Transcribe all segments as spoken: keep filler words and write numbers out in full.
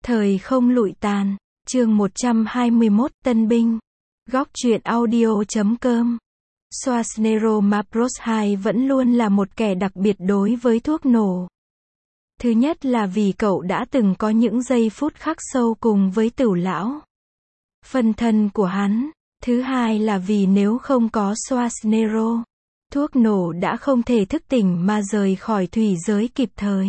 Thời không lụi tàn, chương một trăm hai mươi mốt, Tân binh. Góc truyện audio chấm com. Schwarzenegger Mapros hai vẫn luôn là một kẻ đặc biệt đối với thuốc nổ. Thứ nhất là vì cậu đã từng có những giây phút khắc sâu cùng với Tửu lão, phân thân của hắn. Thứ hai là vì nếu không có Schwarzenegger, thuốc nổ đã không thể thức tỉnh mà rời khỏi thủy giới kịp thời.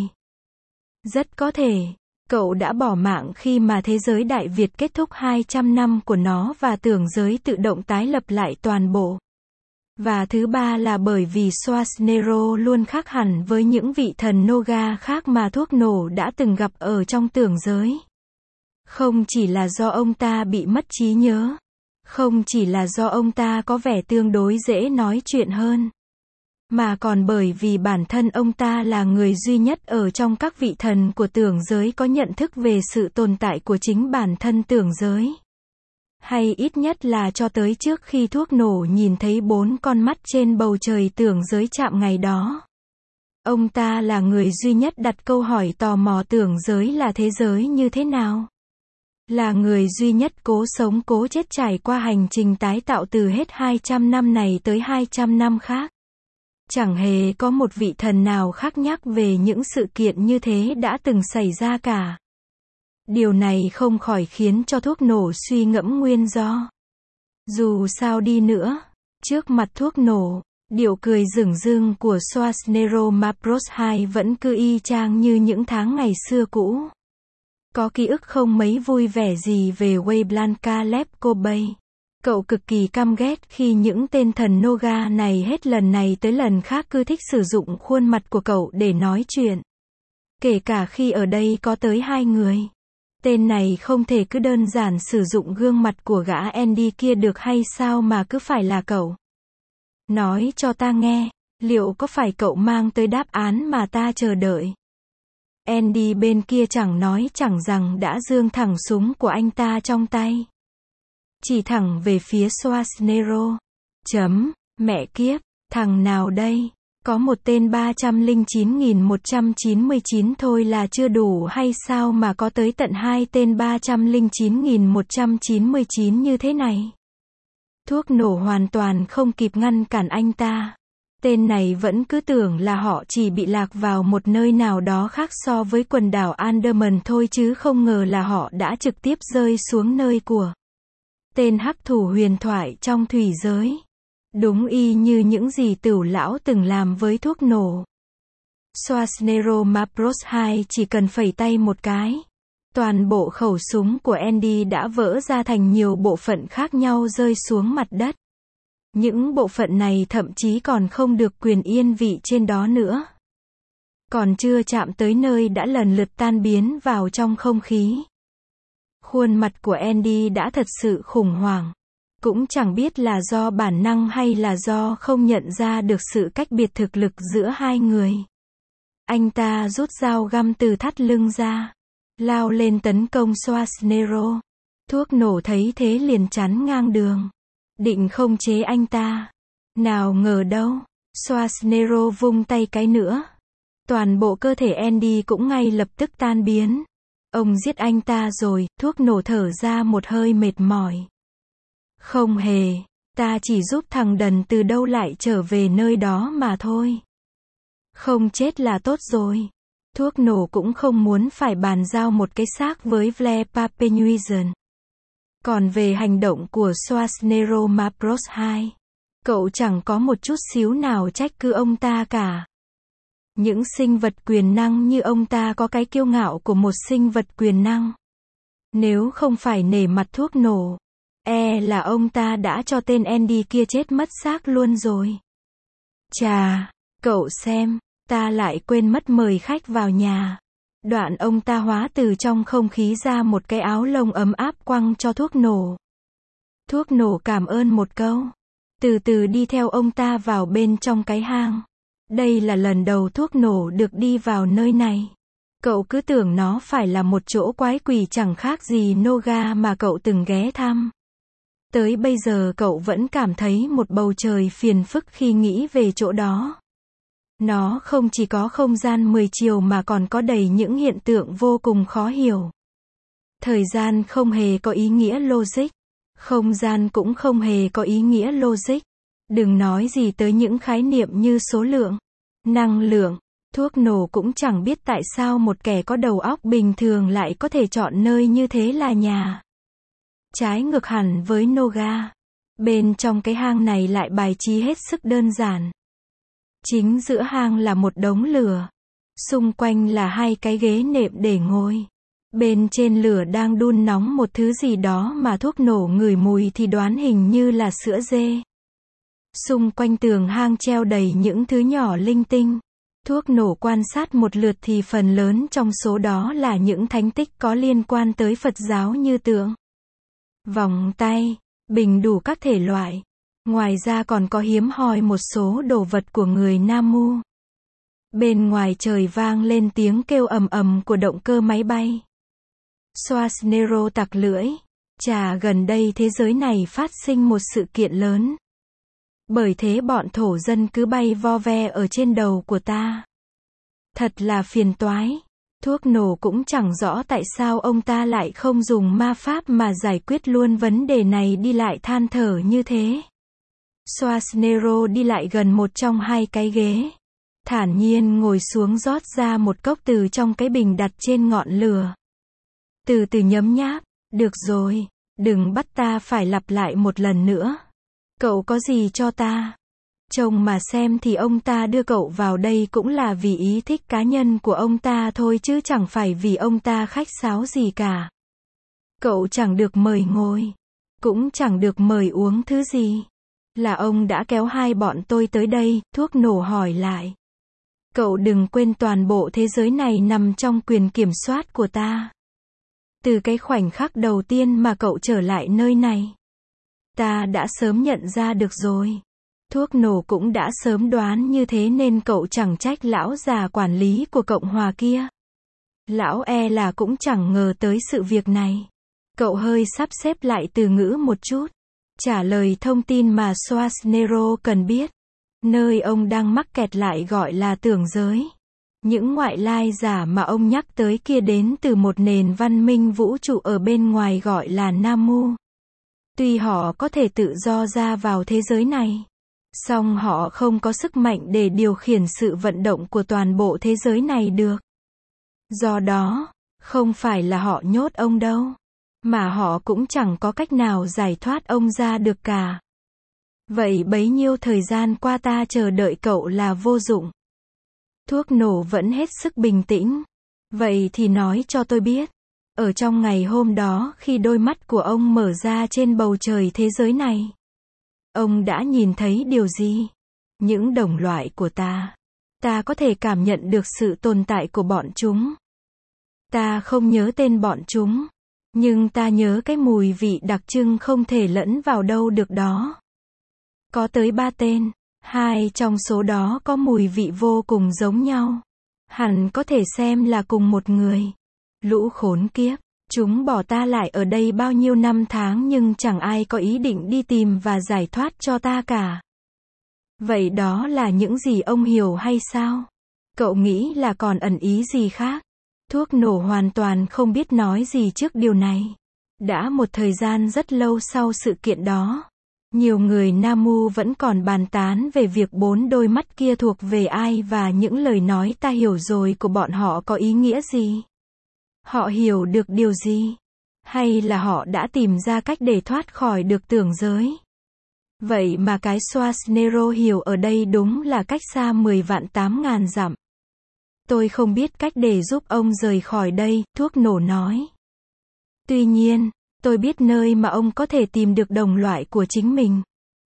Rất có thể, cậu đã bỏ mạng khi mà thế giới Đại Việt kết thúc hai trăm năm của nó và tưởng giới tự động tái lập lại toàn bộ. Và thứ ba là bởi vì Schwarzenegger luôn khác hẳn với những vị thần Noga khác mà thuốc nổ đã từng gặp ở trong tưởng giới. Không chỉ là do ông ta bị mất trí nhớ, không chỉ là do ông ta có vẻ tương đối dễ nói chuyện hơn, mà còn bởi vì bản thân ông ta là người duy nhất ở trong các vị thần của tưởng giới có nhận thức về sự tồn tại của chính bản thân tưởng giới. Hay ít nhất là cho tới trước khi thuốc nổ nhìn thấy bốn con mắt trên bầu trời tưởng giới chạm ngày đó. Ông ta là người duy nhất đặt câu hỏi tò mò tưởng giới là thế giới như thế nào. Là người duy nhất cố sống cố chết trải qua hành trình tái tạo từ hết hai trăm năm này tới hai trăm năm khác. Chẳng hề có một vị thần nào khác nhắc về những sự kiện như thế đã từng xảy ra cả. Điều này không khỏi khiến cho thuốc nổ suy ngẫm nguyên do. Dù sao đi nữa, trước mặt thuốc nổ, điệu cười rửng rưng của Schwarzenegger Mapros hai vẫn cứ y chang như những tháng ngày xưa cũ. Có ký ức không mấy vui vẻ gì về Wayne Lepko Bay. Cậu cực kỳ căm ghét khi những tên thần Noga này hết lần này tới lần khác cứ thích sử dụng khuôn mặt của cậu để nói chuyện. Kể cả khi ở đây có tới hai người. Tên này không thể cứ đơn giản sử dụng gương mặt của gã Andy kia được hay sao mà cứ phải là cậu. Nói cho ta nghe, liệu có phải cậu mang tới đáp án mà ta chờ đợi? Andy bên kia chẳng nói chẳng rằng đã giương thẳng súng của anh ta trong tay. Chỉ thẳng về phía Schwarzenegger. Chấm, mẹ kiếp, thằng nào đây? Có một tên ba trăm lẻ chín nghìn một trăm chín mươi chín thôi là chưa đủ hay sao mà có tới tận hai tên ba trăm lẻ chín nghìn một trăm chín mươi chín như thế này? Thuốc nổ hoàn toàn không kịp ngăn cản anh ta. Tên này vẫn cứ tưởng là họ chỉ bị lạc vào một nơi nào đó khác so với quần đảo Andaman thôi chứ không ngờ là họ đã trực tiếp rơi xuống nơi của tên hắc thủ huyền thoại trong thủy giới. Đúng y như những gì Tửu lão từng làm với thuốc nổ. Schwarzenegger Mapros hai chỉ cần phẩy tay một cái. Toàn bộ khẩu súng của Andy đã vỡ ra thành nhiều bộ phận khác nhau rơi xuống mặt đất. Những bộ phận này thậm chí còn không được quyền yên vị trên đó nữa. Còn chưa chạm tới nơi đã lần lượt tan biến vào trong không khí. Khuôn mặt của Andy đã thật sự khủng hoảng. Cũng chẳng biết là do bản năng hay là do không nhận ra được sự cách biệt thực lực giữa hai người. Anh ta rút dao găm từ thắt lưng ra, lao lên tấn công Schwarzenegger. Thuốc nổ thấy thế liền chắn ngang đường, định không chế anh ta. Nào ngờ đâu, Schwarzenegger vung tay cái nữa. Toàn bộ cơ thể Andy cũng ngay lập tức tan biến. Ông giết anh ta rồi, thuốc nổ thở ra một hơi mệt mỏi. Không hề, ta chỉ giúp thằng đần từ đâu lại trở về nơi đó mà thôi. Không chết là tốt rồi. Thuốc nổ cũng không muốn phải bàn giao một cái xác với Vlad Papenuizen. Còn về hành động của Schwarzenegger Mapros hai, cậu chẳng có một chút xíu nào trách cứ ông ta cả. Những sinh vật quyền năng như ông ta có cái kiêu ngạo của một sinh vật quyền năng. Nếu không phải nể mặt thuốc nổ, e là ông ta đã cho tên Andy kia chết mất xác luôn rồi. Chà, cậu xem, ta lại quên mất mời khách vào nhà. Đoạn ông ta hóa từ trong không khí ra một cái áo lông ấm áp quăng cho thuốc nổ. Thuốc nổ cảm ơn một câu. Từ từ đi theo ông ta vào bên trong cái hang. Đây là lần đầu thuốc nổ được đi vào nơi này. Cậu cứ tưởng nó phải là một chỗ quái quỷ chẳng khác gì Noga mà cậu từng ghé thăm. Tới bây giờ cậu vẫn cảm thấy một bầu trời phiền phức khi nghĩ về chỗ đó. Nó không chỉ có không gian mười chiều mà còn có đầy những hiện tượng vô cùng khó hiểu. Thời gian không hề có ý nghĩa logic. Không gian cũng không hề có ý nghĩa logic. Đừng nói gì tới những khái niệm như số lượng, năng lượng. Thuốc nổ cũng chẳng biết tại sao một kẻ có đầu óc bình thường lại có thể chọn nơi như thế là nhà. Trái ngược hẳn với Noga. Bên trong cái hang này lại bài trí hết sức đơn giản. Chính giữa hang là một đống lửa. Xung quanh là hai cái ghế nệm để ngồi. Bên trên lửa đang đun nóng một thứ gì đó mà thuốc nổ ngửi mùi thì đoán hình như là sữa dê. Xung quanh tường hang treo đầy những thứ nhỏ linh tinh. Thuốc nổ quan sát một lượt thì phần lớn trong số đó là những thánh tích có liên quan tới Phật giáo như tượng, vòng tay, bình đủ các thể loại. Ngoài ra còn có hiếm hoi một số đồ vật của người Nam Mu. Bên ngoài trời vang lên tiếng kêu ầm ầm của động cơ máy bay. Schwarzenegger tặc lưỡi. Chà, gần đây thế giới này phát sinh một sự kiện lớn. Bởi thế bọn thổ dân cứ bay vo ve ở trên đầu của ta. Thật là phiền toái. Thuốc nổ cũng chẳng rõ tại sao ông ta lại không dùng ma pháp mà giải quyết luôn vấn đề này, đi lại than thở như thế. Schwarzenegger đi lại gần một trong hai cái ghế. Thản nhiên ngồi xuống rót ra một cốc từ trong cái bình đặt trên ngọn lửa. Từ từ nhấm nháp. Được rồi, đừng bắt ta phải lặp lại một lần nữa. Cậu có gì cho ta? Trông mà xem thì ông ta đưa cậu vào đây cũng là vì ý thích cá nhân của ông ta thôi chứ chẳng phải vì ông ta khách sáo gì cả. Cậu chẳng được mời ngồi, cũng chẳng được mời uống thứ gì. Là ông đã kéo hai bọn tôi tới đây, thuốc nổ hỏi lại. Cậu đừng quên toàn bộ thế giới này nằm trong quyền kiểm soát của ta. Từ cái khoảnh khắc đầu tiên mà cậu trở lại nơi này, ta đã sớm nhận ra được rồi. Thuốc nổ cũng đã sớm đoán như thế nên cậu chẳng trách lão già quản lý của Cộng hòa kia. Lão e là cũng chẳng ngờ tới sự việc này. Cậu hơi sắp xếp lại từ ngữ một chút. Trả lời thông tin mà Schwarzenegger cần biết. Nơi ông đang mắc kẹt lại gọi là tưởng giới. Những ngoại lai giả mà ông nhắc tới kia đến từ một nền văn minh vũ trụ ở bên ngoài gọi là Nam Mu. Tuy họ có thể tự do ra vào thế giới này, song họ không có sức mạnh để điều khiển sự vận động của toàn bộ thế giới này được. Do đó, không phải là họ nhốt ông đâu, mà họ cũng chẳng có cách nào giải thoát ông ra được cả. Vậy bấy nhiêu thời gian qua ta chờ đợi cậu là vô dụng. Thuốc nổ vẫn hết sức bình tĩnh. Vậy thì nói cho tôi biết. Ở trong ngày hôm đó khi đôi mắt của ông mở ra trên bầu trời thế giới này, ông đã nhìn thấy điều gì? Những đồng loại của ta. Ta có thể cảm nhận được sự tồn tại của bọn chúng. Ta không nhớ tên bọn chúng, nhưng ta nhớ cái mùi vị đặc trưng không thể lẫn vào đâu được đó. Có tới ba tên, hai trong số đó có mùi vị vô cùng giống nhau. Hẳn có thể xem là cùng một người. Lũ khốn kiếp, chúng bỏ ta lại ở đây bao nhiêu năm tháng nhưng chẳng ai có ý định đi tìm và giải thoát cho ta cả. Vậy đó là những gì ông hiểu hay sao? Cậu nghĩ là còn ẩn ý gì khác? Thuốc nổ hoàn toàn không biết nói gì trước điều này. Đã một thời gian rất lâu sau sự kiện đó, nhiều người Nam Mu vẫn còn bàn tán về việc bốn đôi mắt kia thuộc về ai và những lời nói ta hiểu rồi của bọn họ có ý nghĩa gì. Họ hiểu được điều gì? Hay là họ đã tìm ra cách để thoát khỏi được tưởng giới? Vậy mà cái Schwarzenegger hiểu ở đây đúng là cách xa mười vạn tám ngàn dặm. Tôi không biết cách để giúp ông rời khỏi đây, thuốc nổ nói. Tuy nhiên, tôi biết nơi mà ông có thể tìm được đồng loại của chính mình.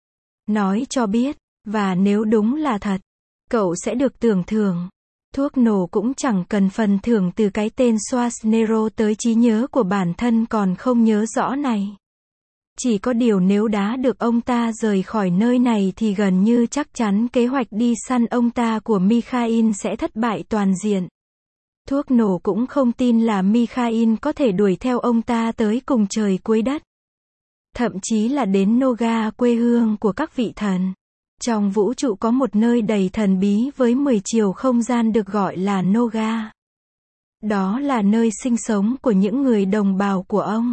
Nói cho biết, và nếu đúng là thật, cậu sẽ được tưởng thưởng. Thuốc nổ cũng chẳng cần phần thưởng từ cái tên Schwarzenegger tới trí nhớ của bản thân còn không nhớ rõ này. Chỉ có điều nếu đá được ông ta rời khỏi nơi này thì gần như chắc chắn kế hoạch đi săn ông ta của Mikhail sẽ thất bại toàn diện. Thuốc nổ cũng không tin là Mikhail có thể đuổi theo ông ta tới cùng trời cuối đất. Thậm chí là đến Noga, quê hương của các vị thần. Trong vũ trụ có một nơi đầy thần bí với mười chiều không gian được gọi là Noga. Đó là nơi sinh sống của những người đồng bào của ông.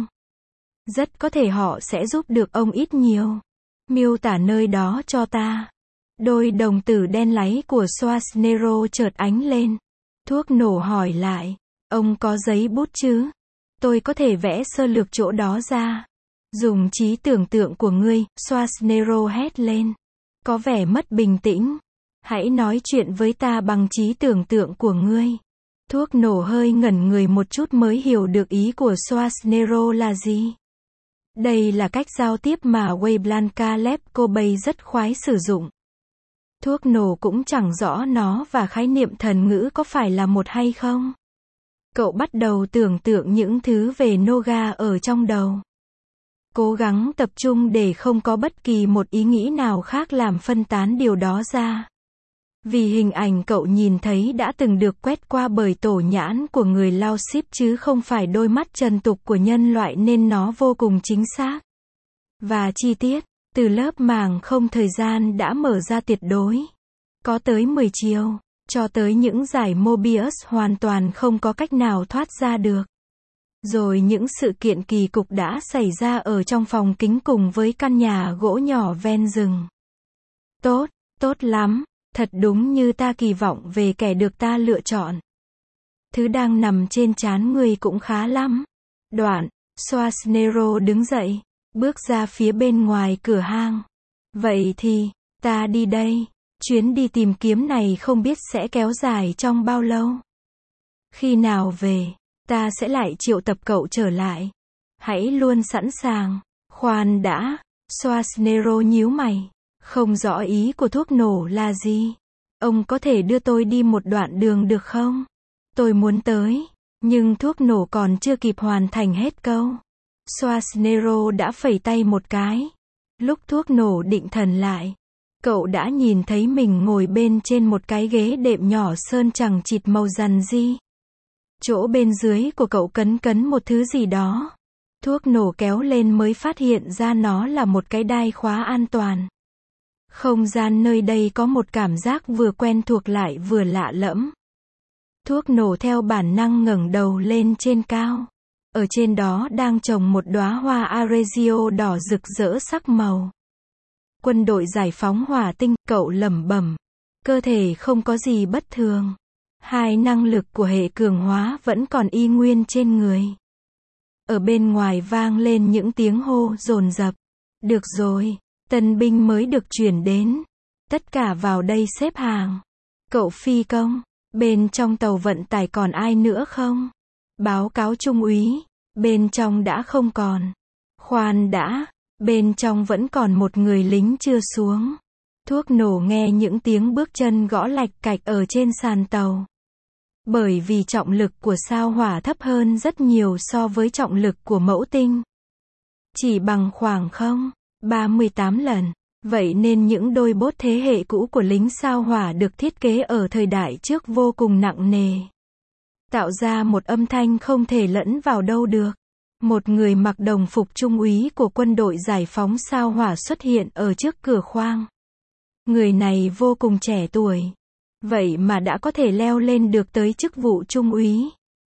Rất có thể họ sẽ giúp được ông ít nhiều. Miêu tả nơi đó cho ta. Đôi đồng tử đen láy của Schwarzenegger chợt ánh lên. Thuốc nổ hỏi lại. Ông có giấy bút chứ? Tôi có thể vẽ sơ lược chỗ đó ra. Dùng trí tưởng tượng của ngươi, Schwarzenegger hét lên. Có vẻ mất bình tĩnh. Hãy nói chuyện với ta bằng trí tưởng tượng của ngươi. Thuốc nổ hơi ngẩn người một chút mới hiểu được ý của Schwarzenegger là gì. Đây là cách giao tiếp mà Wayne Lev Kobe rất khoái sử dụng. Thuốc nổ cũng chẳng rõ nó và khái niệm thần ngữ có phải là một hay không. Cậu bắt đầu tưởng tượng những thứ về Noga ở trong đầu. Cố gắng tập trung để không có bất kỳ một ý nghĩ nào khác làm phân tán điều đó ra. Vì hình ảnh cậu nhìn thấy đã từng được quét qua bởi tổ nhãn của người Lao Ship chứ không phải đôi mắt trần tục của nhân loại nên nó vô cùng chính xác. Và chi tiết, từ lớp màng không thời gian đã mở ra tuyệt đối. Có tới mười chiều, cho tới những dải Mobius hoàn toàn không có cách nào thoát ra được. Rồi những sự kiện kỳ cục đã xảy ra ở trong phòng kính cùng với căn nhà gỗ nhỏ ven rừng. Tốt, tốt lắm. Thật đúng như ta kỳ vọng về kẻ được ta lựa chọn. Thứ đang nằm trên trán người cũng khá lắm. Đoạn, Schwarzenegger đứng dậy, bước ra phía bên ngoài cửa hang. Vậy thì, ta đi đây. Chuyến đi tìm kiếm này không biết sẽ kéo dài trong bao lâu. Khi nào về, ta sẽ lại triệu tập cậu trở lại. Hãy luôn sẵn sàng. Khoan đã, Schwarzenegger nhíu mày. Không rõ ý của thuốc nổ là gì. Ông có thể đưa tôi đi một đoạn đường được không? Tôi muốn tới. Nhưng thuốc nổ còn chưa kịp hoàn thành hết câu. Schwarzenegger đã phẩy tay một cái. Lúc thuốc nổ định thần lại, cậu đã nhìn thấy mình ngồi bên trên một cái ghế đệm nhỏ sơn chằng chịt màu rằn ri. Chỗ bên dưới của cậu cấn cấn một thứ gì đó. Thuốc nổ kéo lên mới phát hiện ra nó là một cái đai khóa an toàn. Không gian nơi đây có một cảm giác vừa quen thuộc lại vừa lạ lẫm. Thuốc nổ theo bản năng ngẩng đầu lên trên cao. Ở trên đó đang trồng một đóa hoa arezio đỏ rực rỡ sắc màu. Quân đội giải phóng hỏa tinh, cậu lẩm bẩm. Cơ thể không có gì bất thường. Hai năng lực của hệ cường hóa vẫn còn y nguyên trên người. Ở bên ngoài vang lên những tiếng hô dồn dập. Được rồi. Tân binh mới được chuyển đến. Tất cả vào đây xếp hàng. Cậu phi công, bên trong tàu vận tải còn ai nữa không? Báo cáo trung úy, bên trong đã không còn. Khoan đã, bên trong vẫn còn một người lính chưa xuống. Thuốc nổ nghe những tiếng bước chân gõ lạch cạch ở trên sàn tàu. Bởi vì trọng lực của sao hỏa thấp hơn rất nhiều so với trọng lực của mẫu tinh. Chỉ bằng khoảng không. ba mươi tám lần. Vậy nên những đôi bốt thế hệ cũ của lính sao hỏa được thiết kế ở thời đại trước vô cùng nặng nề. Tạo ra một âm thanh không thể lẫn vào đâu được. Một người mặc đồng phục trung úy của quân đội giải phóng sao hỏa xuất hiện ở trước cửa khoang. Người này vô cùng trẻ tuổi. Vậy mà đã có thể leo lên được tới chức vụ trung úy.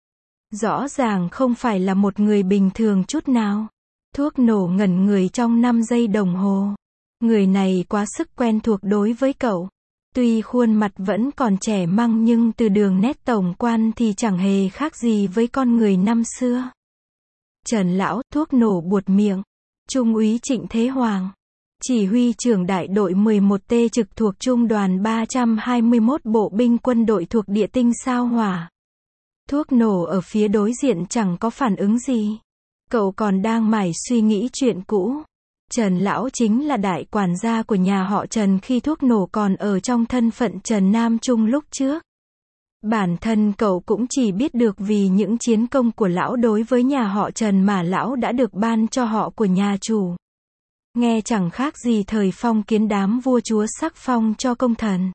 Rõ ràng không phải là một người bình thường chút nào. Thuốc nổ ngẩn người trong năm giây đồng hồ. Người này quá sức quen thuộc đối với cậu. Tuy khuôn mặt vẫn còn trẻ măng nhưng từ đường nét tổng quan thì chẳng hề khác gì với con người năm xưa. Trần lão, thuốc nổ buột miệng. Trung úy Trịnh Thế Hoàng. Chỉ huy trưởng đại đội mười một T trực thuộc trung đoàn ba trăm hai mươi mốt bộ binh quân đội thuộc địa tinh sao hỏa. Thuốc nổ ở phía đối diện chẳng có phản ứng gì. Cậu còn đang mải suy nghĩ chuyện cũ. Trần lão chính là đại quản gia của nhà họ Trần khi thuốc nổ còn ở trong thân phận Trần Nam Trung lúc trước. Bản thân cậu cũng chỉ biết được vì những chiến công của lão đối với nhà họ Trần mà lão đã được ban cho họ của nhà chủ. Nghe chẳng khác gì thời phong kiến đám vua chúa sắc phong cho công thần.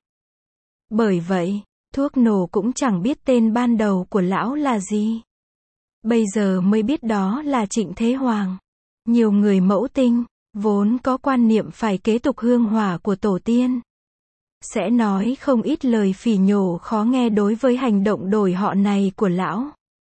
Bởi vậy, thuốc nổ cũng chẳng biết tên ban đầu của lão là gì. Bây giờ mới biết đó là Trịnh Thế Hoàng. Nhiều người mẫu tinh, vốn có quan niệm phải kế tục hương hỏa của tổ tiên. sẽ nói không ít lời phỉ nhổ khó nghe đối với hành động đổi họ này của lão.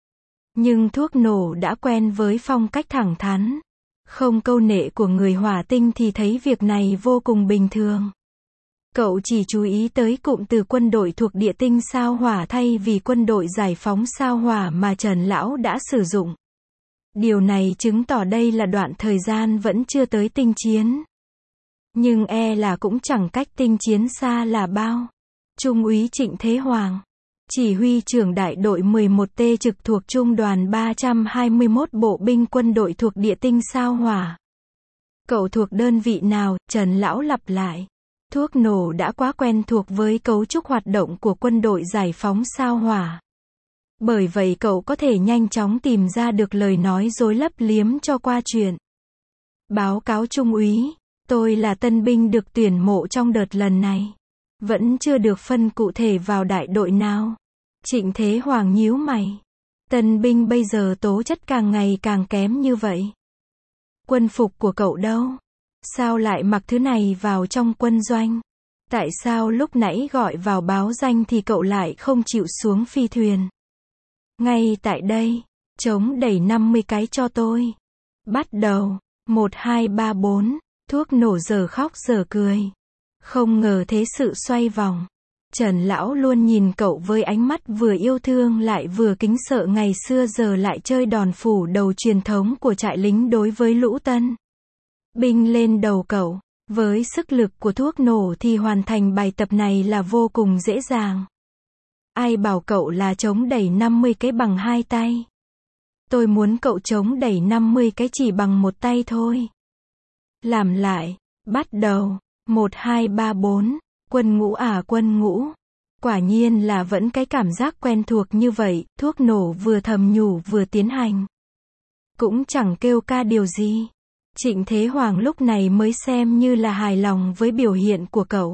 Nhưng thuốc nổ đã quen với phong cách thẳng thắn, không câu nệ của người hỏa tinh thì thấy việc này vô cùng bình thường. Cậu chỉ chú ý tới cụm từ quân đội thuộc địa tinh sao hỏa thay vì quân đội giải phóng sao hỏa mà Trần Lão đã sử dụng. Điều này chứng tỏ đây là đoạn thời gian vẫn chưa tới tinh chiến. Nhưng e là cũng chẳng cách tinh chiến xa là bao. Trung úy Trịnh Thế Hoàng, chỉ huy trưởng đại đội mười một T trực thuộc trung đoàn ba trăm hai mươi mốt bộ binh quân đội thuộc địa tinh sao hỏa. Cậu thuộc đơn vị nào? Trần Lão lặp lại. Thuốc nổ đã quá quen thuộc với cấu trúc hoạt động của quân đội giải phóng sao hỏa. Bởi vậy cậu có thể nhanh chóng tìm ra được lời nói dối lấp liếm cho qua chuyện. Báo cáo trung úy, tôi là tân binh được tuyển mộ trong đợt lần này. Vẫn chưa được phân cụ thể vào đại đội nào. Trịnh Thế Hoàng nhíu mày. Tân binh bây giờ tố chất càng ngày càng kém như vậy. Quân phục của cậu đâu? Sao lại mặc thứ này vào trong quân doanh? Tại sao lúc nãy gọi vào báo danh thì cậu lại không chịu xuống phi thuyền? Ngay tại đây, chống đẩy năm mươi cái cho tôi. Bắt đầu, một hai ba bốn, thuốc nổ giờ khóc giờ cười. Không ngờ thế sự xoay vòng. Trần Lão luôn nhìn cậu với ánh mắt vừa yêu thương lại vừa kính sợ, ngày xưa giờ lại chơi đòn phủ đầu truyền thống của trại lính đối với lũ tân binh lên đầu cậu. Với sức lực của thuốc nổ thì hoàn thành bài tập này là vô cùng dễ dàng. Ai bảo cậu là chống đẩy năm mươi cái bằng hai tay? Tôi muốn cậu chống đẩy năm mươi cái chỉ bằng một tay thôi. Làm lại, bắt đầu, một hai ba bốn, quân ngũ à quân ngũ. Quả nhiên là vẫn cái cảm giác quen thuộc như vậy, thuốc nổ vừa thầm nhủ vừa tiến hành. Cũng chẳng kêu ca điều gì. Trịnh Thế Hoàng lúc này mới xem như là hài lòng với biểu hiện của cậu.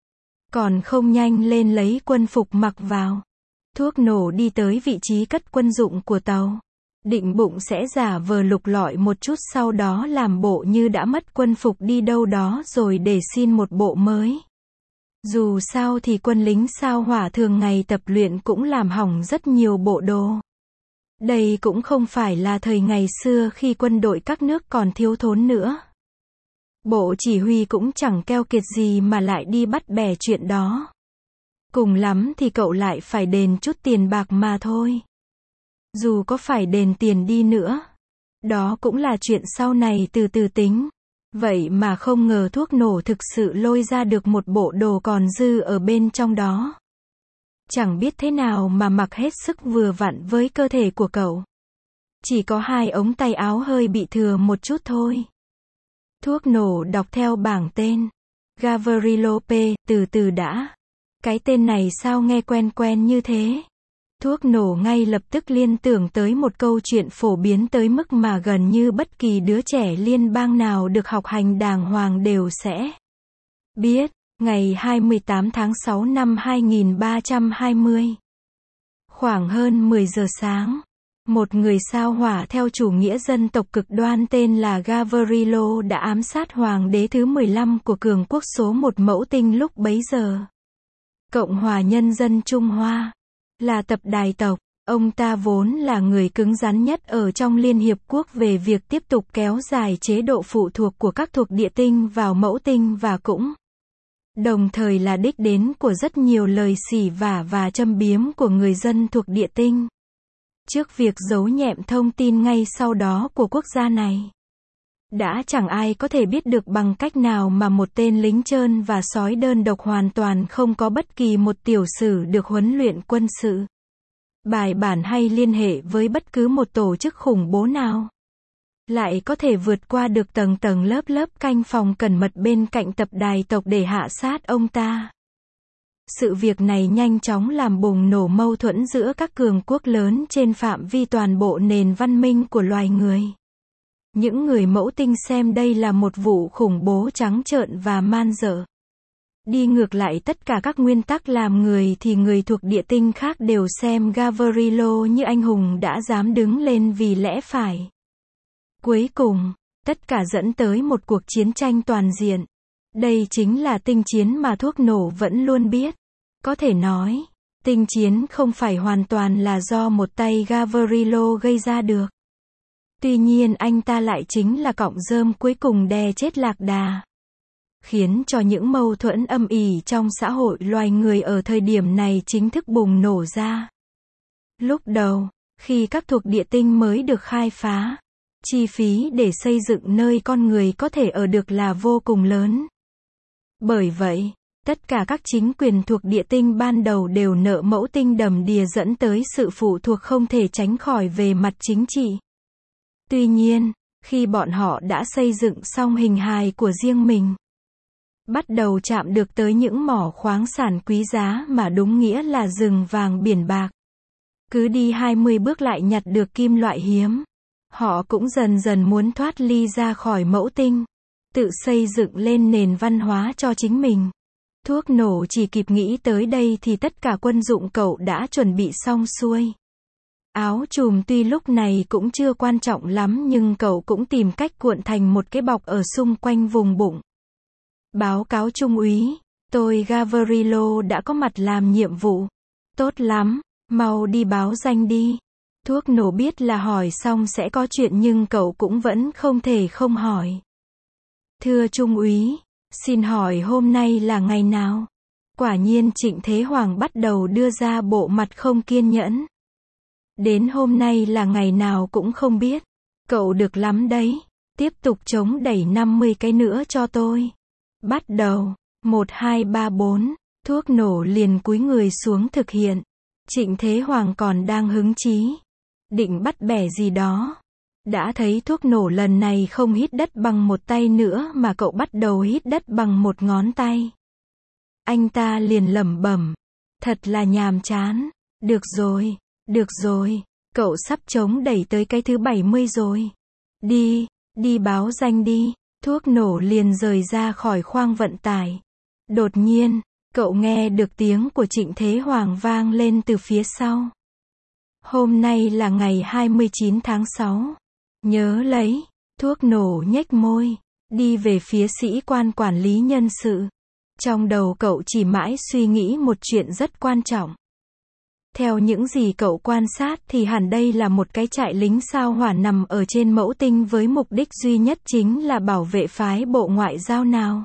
Còn không nhanh lên lấy quân phục mặc vào. Thuốc nổ đi tới vị trí cất quân dụng của tàu. Định bụng sẽ giả vờ lục lọi một chút, sau đó làm bộ như đã mất quân phục đi đâu đó rồi để xin một bộ mới. Dù sao thì quân lính sao hỏa thường ngày tập luyện cũng làm hỏng rất nhiều bộ đồ. Đây cũng không phải là thời ngày xưa khi quân đội các nước còn thiếu thốn nữa. Bộ chỉ huy cũng chẳng keo kiệt gì mà lại đi bắt bẻ chuyện đó. Cùng lắm thì cậu lại phải đền chút tiền bạc mà thôi. Dù có phải đền tiền đi nữa, đó cũng là chuyện sau này từ từ tính. Vậy mà không ngờ thuốc nổ thực sự lôi ra được một bộ đồ còn dư ở bên trong đó. Chẳng biết thế nào mà mặc hết sức vừa vặn với cơ thể của cậu. Chỉ có hai ống tay áo hơi bị thừa một chút thôi. Thuốc nổ đọc theo bảng tên. Gavrilo P, từ từ đã. Cái tên này sao nghe quen quen như thế? Thuốc nổ ngay lập tức liên tưởng tới một câu chuyện phổ biến tới mức mà gần như bất kỳ đứa trẻ liên bang nào được học hành đàng hoàng đều sẽ biết. Ngày hai mươi tám tháng sáu năm hai nghìn ba trăm hai mươi. Khoảng hơn mười giờ sáng. Một người sao hỏa theo chủ nghĩa dân tộc cực đoan tên là Gavrilo đã ám sát hoàng đế thứ mười lăm của cường quốc số một Mẫu Tinh lúc bấy giờ. Cộng hòa Nhân dân Trung Hoa. Là tập đài tộc. Ông ta vốn là người cứng rắn nhất ở trong Liên Hiệp Quốc về việc tiếp tục kéo dài chế độ phụ thuộc của các thuộc địa tinh vào Mẫu Tinh, và cũng đồng thời là đích đến của rất nhiều lời xỉ vả và châm biếm của người dân thuộc địa tinh. Trước việc giấu nhẹm thông tin ngay sau đó của quốc gia này, đã chẳng ai có thể biết được bằng cách nào mà một tên lính trơn và sói đơn độc hoàn toàn không có bất kỳ một tiểu sử được huấn luyện quân sự bài bản hay liên hệ với bất cứ một tổ chức khủng bố nào, lại có thể vượt qua được tầng tầng lớp lớp canh phòng cẩn mật bên cạnh tập đài tộc để hạ sát ông ta. Sự việc này nhanh chóng làm bùng nổ mâu thuẫn giữa các cường quốc lớn trên phạm vi toàn bộ nền văn minh của loài người. Những người Mẫu Tinh xem đây là một vụ khủng bố trắng trợn và man dợ. Đi ngược lại tất cả các nguyên tắc làm người thì người thuộc địa tinh khác đều xem Gavrilo như anh hùng đã dám đứng lên vì lẽ phải. Cuối cùng, tất cả dẫn tới một cuộc chiến tranh toàn diện. Đây chính là tinh chiến mà thuốc nổ vẫn luôn biết. Có thể nói, tinh chiến không phải hoàn toàn là do một tay Gavrilo gây ra được. Tuy nhiên anh ta lại chính là cọng rơm cuối cùng đè chết lạc đà, khiến cho những mâu thuẫn âm ỉ trong xã hội loài người ở thời điểm này chính thức bùng nổ ra. Lúc đầu, khi các thuộc địa tinh mới được khai phá, chi phí để xây dựng nơi con người có thể ở được là vô cùng lớn. Bởi vậy, tất cả các chính quyền thuộc địa tinh ban đầu đều nợ mẫu tinh đầm đìa, dẫn tới sự phụ thuộc không thể tránh khỏi về mặt chính trị. Tuy nhiên, khi bọn họ đã xây dựng xong hình hài của riêng mình, bắt đầu chạm được tới những mỏ khoáng sản quý giá mà đúng nghĩa là rừng vàng biển bạc, cứ đi hai mươi bước lại nhặt được kim loại hiếm, họ cũng dần dần muốn thoát ly ra khỏi mẫu tinh, tự xây dựng lên nền văn hóa cho chính mình. Thuốc nổ chỉ kịp nghĩ tới đây thì tất cả quân dụng cậu đã chuẩn bị xong xuôi. Áo chùm tuy lúc này cũng chưa quan trọng lắm nhưng cậu cũng tìm cách cuộn thành một cái bọc ở xung quanh vùng bụng. Báo cáo trung úy, tôi Gavrilo đã có mặt làm nhiệm vụ. Tốt lắm, mau đi báo danh đi. Thuốc nổ biết là hỏi xong sẽ có chuyện nhưng cậu cũng vẫn không thể không hỏi. Thưa trung úy, xin hỏi hôm nay là ngày nào? Quả nhiên Trịnh Thế Hoàng bắt đầu đưa ra bộ mặt không kiên nhẫn. Đến hôm nay là ngày nào cũng không biết. Cậu được lắm đấy. Tiếp tục chống đẩy năm mươi cái nữa cho tôi. Bắt đầu. một hai ba bốn. Thuốc nổ liền cúi người xuống thực hiện. Trịnh Thế Hoàng còn đang hứng chí, định bắt bẻ gì đó. Đã thấy thuốc nổ lần này không hít đất bằng một tay nữa mà cậu bắt đầu hít đất bằng một ngón tay. Anh ta liền lẩm bẩm. Thật là nhàm chán. Được rồi, được rồi, cậu sắp chống đẩy tới cái thứ bảy mươi rồi. Đi, đi báo danh đi. Thuốc nổ liền rời ra khỏi khoang vận tải. Đột nhiên, cậu nghe được tiếng của Trịnh Thế Hoàng vang lên từ phía sau. Hôm nay là ngày hai mươi chín tháng sáu. Nhớ lấy. Thuốc nổ nhếch môi, đi về phía sĩ quan quản lý nhân sự. Trong đầu cậu chỉ mãi suy nghĩ một chuyện rất quan trọng. Theo những gì cậu quan sát thì hẳn đây là một cái trại lính sao hỏa nằm ở trên mẫu tinh với mục đích duy nhất chính là bảo vệ phái bộ ngoại giao nào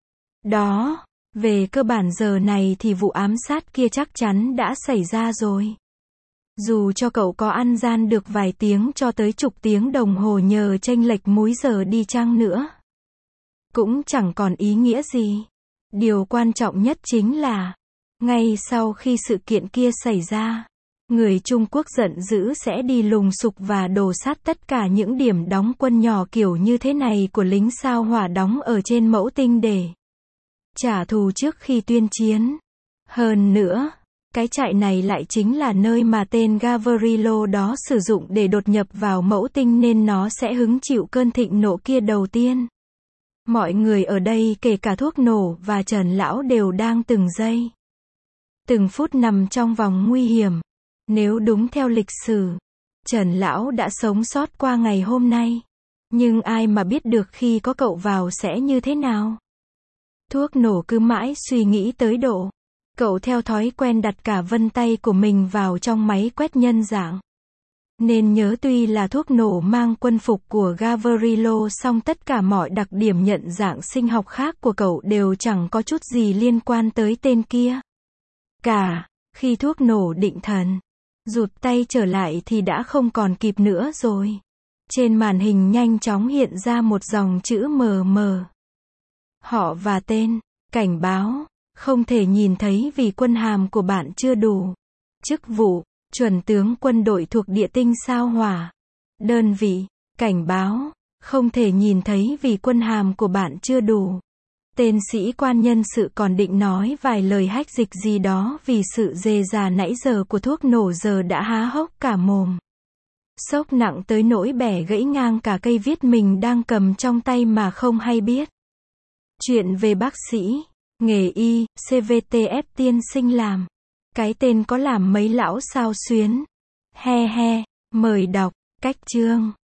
đó. Về cơ bản giờ này thì vụ ám sát kia chắc chắn đã xảy ra rồi. Dù cho cậu có ăn gian được vài tiếng cho tới chục tiếng đồng hồ nhờ chênh lệch múi giờ đi chăng nữa, cũng chẳng còn ý nghĩa gì. Điều quan trọng nhất chính là, ngay sau khi sự kiện kia xảy ra, người Trung Quốc giận dữ sẽ đi lùng sục và đổ sát tất cả những điểm đóng quân nhỏ kiểu như thế này của lính sao hỏa đóng ở trên mẫu tinh để trả thù trước khi tuyên chiến. Hơn nữa, cái trại này lại chính là nơi mà tên Gavrilo đó sử dụng để đột nhập vào mẫu tinh nên nó sẽ hứng chịu cơn thịnh nộ kia đầu tiên. Mọi người ở đây kể cả thuốc nổ và Trần Lão đều đang từng giây, từng phút nằm trong vòng nguy hiểm. Nếu đúng theo lịch sử, Trần Lão đã sống sót qua ngày hôm nay. Nhưng ai mà biết được khi có cậu vào sẽ như thế nào? Thuốc nổ cứ mãi suy nghĩ tới độ. Cậu theo thói quen đặt cả vân tay của mình vào trong máy quét nhân dạng. Nên nhớ tuy là thuốc nổ mang quân phục của Gavrilo song tất cả mọi đặc điểm nhận dạng sinh học khác của cậu đều chẳng có chút gì liên quan tới tên kia cả. Khi thuốc nổ định thần, rụt tay trở lại thì đã không còn kịp nữa rồi. Trên màn hình nhanh chóng hiện ra một dòng chữ mờ mờ. Họ và tên, cảnh báo, không thể nhìn thấy vì quân hàm của bạn chưa đủ. Chức vụ, chuẩn tướng quân đội thuộc địa tinh sao hỏa. Đơn vị, cảnh báo, không thể nhìn thấy vì quân hàm của bạn chưa đủ. Tên sĩ quan nhân sự còn định nói vài lời hách dịch gì đó vì sự dề dà nãy giờ của thuốc nổ giờ đã há hốc cả mồm. Sốc nặng tới nỗi bẻ gãy ngang cả cây viết mình đang cầm trong tay mà không hay biết. Chuyện về bác sĩ, nghề y, xê vê tê ép tiên sinh làm. Cái tên có làm mấy lão sao xuyến. He he, mời đọc, cách chương.